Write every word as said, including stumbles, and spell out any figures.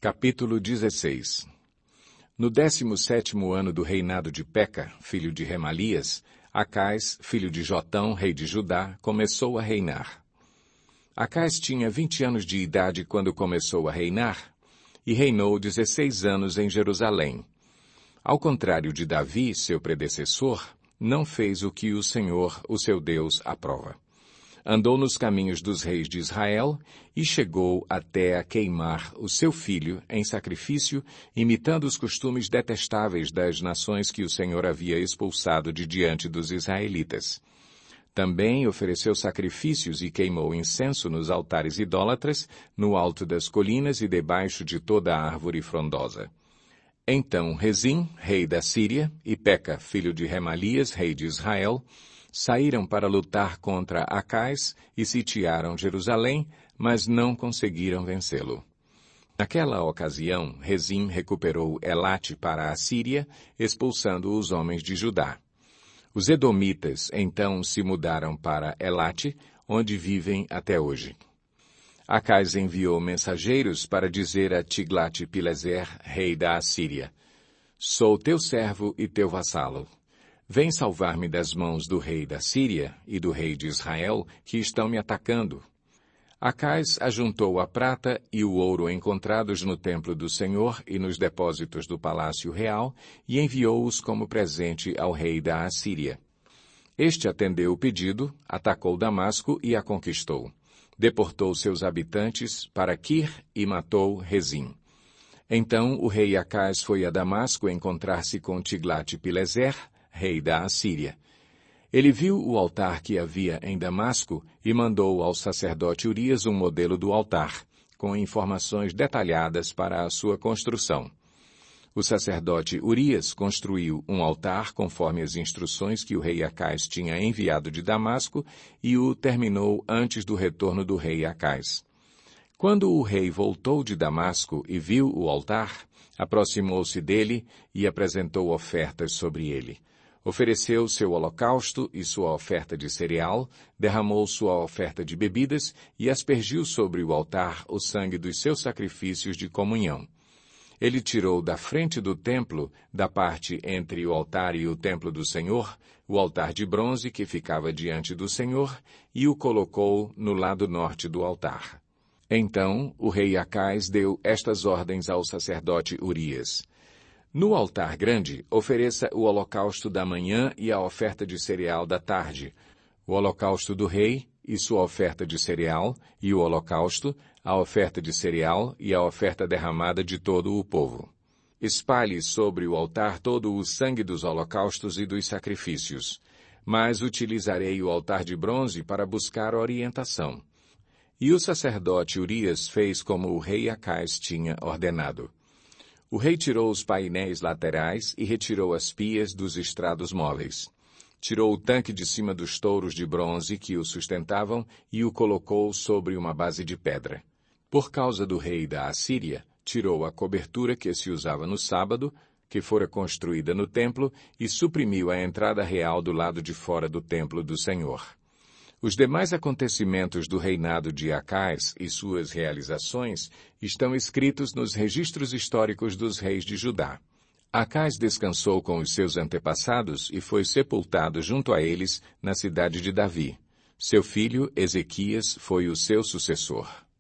Capítulo dezesseis. No décimo sétimo ano do reinado de Peca, filho de Remalias, Acais, filho de Jotão, rei de Judá, começou a reinar. Acais tinha vinte anos de idade quando começou a reinar, e reinou dezesseis anos em Jerusalém. Ao contrário de Davi, seu predecessor, não fez o que o Senhor, o seu Deus, aprova. Andou nos caminhos dos reis de Israel e chegou até a queimar o seu filho em sacrifício, imitando os costumes detestáveis das nações que o Senhor havia expulsado de diante dos israelitas. Também ofereceu sacrifícios e queimou incenso nos altares idólatras, no alto das colinas e debaixo de toda a árvore frondosa. Então Rezim, rei da Síria, e Peca, filho de Remalias, rei de Israel, saíram para lutar contra Acais e sitiaram Jerusalém, mas não conseguiram vencê-lo. Naquela ocasião, Rezim recuperou Elate para a Síria, expulsando os homens de Judá. Os edomitas então se mudaram para Elate, onde vivem até hoje. Acais enviou mensageiros para dizer a Tiglat-Pileser, rei da Assíria: Sou teu servo e teu vassalo. Vem salvar-me das mãos do rei da Síria e do rei de Israel, que estão me atacando. Acais ajuntou a prata e o ouro encontrados no templo do Senhor e nos depósitos do palácio real e enviou-os como presente ao rei da Assíria. Este atendeu o pedido, atacou Damasco e a conquistou. Deportou seus habitantes para Quir e matou Rezim. Então o rei Acais foi a Damasco encontrar-se com Tiglat-Pileser, rei da Assíria. Ele viu o altar que havia em Damasco e mandou ao sacerdote Urias um modelo do altar, com informações detalhadas para a sua construção. O sacerdote Urias construiu um altar conforme as instruções que o rei Acais tinha enviado de Damasco e o terminou antes do retorno do rei Acais. Quando o rei voltou de Damasco e viu o altar, aproximou-se dele e apresentou ofertas sobre ele. Ofereceu seu holocausto e sua oferta de cereal, derramou sua oferta de bebidas e aspergiu sobre o altar o sangue dos seus sacrifícios de comunhão. Ele tirou da frente do templo, da parte entre o altar e o templo do Senhor, o altar de bronze que ficava diante do Senhor, e o colocou no lado norte do altar. Então o rei Acais deu estas ordens ao sacerdote Urias: No altar grande, ofereça o holocausto da manhã e a oferta de cereal da tarde, o holocausto do rei e sua oferta de cereal, e o holocausto, a oferta de cereal e a oferta derramada de todo o povo. Espalhe sobre o altar todo o sangue dos holocaustos e dos sacrifícios, mas utilizarei o altar de bronze para buscar orientação. E o sacerdote Urias fez como o rei Acais tinha ordenado. O rei tirou os painéis laterais e retirou as pias dos estrados móveis. Tirou o tanque de cima dos touros de bronze que o sustentavam e o colocou sobre uma base de pedra. Por causa do rei da Assíria, tirou a cobertura que se usava no sábado, que fora construída no templo, e suprimiu a entrada real do lado de fora do templo do Senhor. Os demais acontecimentos do reinado de Acais e suas realizações estão escritos nos registros históricos dos reis de Judá. Acais descansou com os seus antepassados e foi sepultado junto a eles na cidade de Davi. Seu filho, Ezequias, foi o seu sucessor.